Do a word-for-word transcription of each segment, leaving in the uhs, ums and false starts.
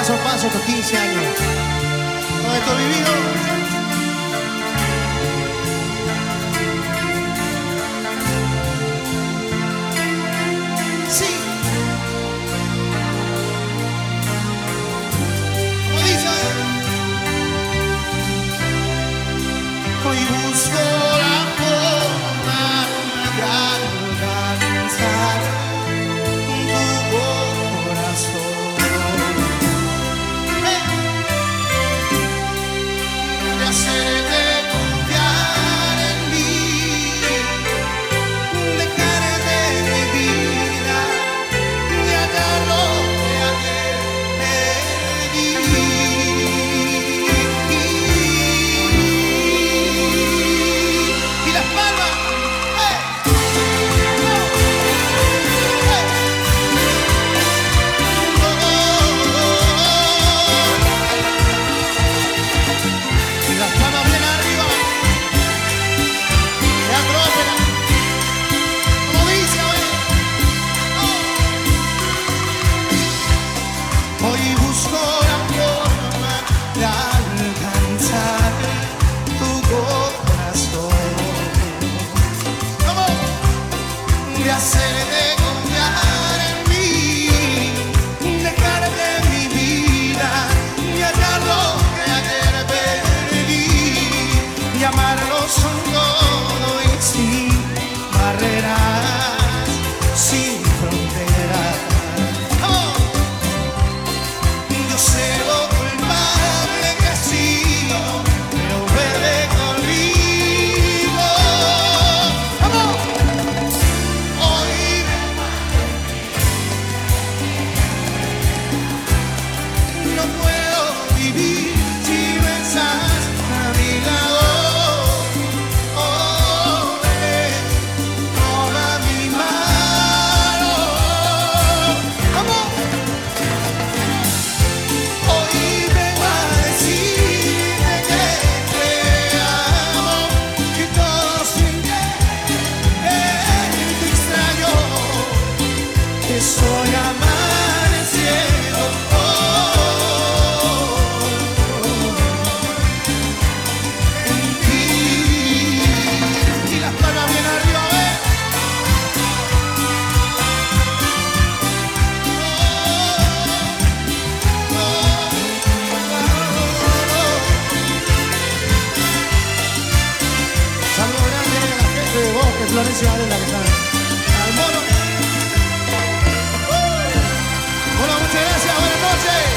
paso a paso estos quince años. Todo esto vivido. Sí. Como dice, hoy busco la forma de alcanzar tu corazón. De hacerte confiar en mí, dejarte mi vida y hallar lo que ayer perdí. Y las palmas, ¡eh! Y las palmas bien arriba, y atrópela, como dice, a ver. Oh. Hoy busco la forma de alcanzar tu corazón. Vamos, de hacerte confiar en mí, dejarte mi vida y hallar lo que ayer perdí, y amarlo son todo y sin barreras, sin fronteras. ¡Vamos! Yo sé lo culpable que he sido, pero bebe conmigo. ¡Vamos! Hoy no puedo vivir si no estás a mi lado. Oh, ven, toma mi mano. ¡Vamos! Hoy vengo a decirte que te amo, que todo sin ti te extraño. Estoy amaneciendo. Oh, en ti. Y las palmas bien arriba, ¿ves? Saludos grandes a la gente de Bosque, Florencia Varela, que están al mono. Bueno, muchas gracias, buenas noches.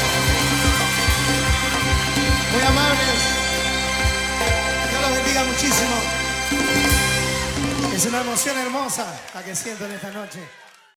Muy amables. Dios los bendiga muchísimo. Es una emoción hermosa la que siento en esta noche.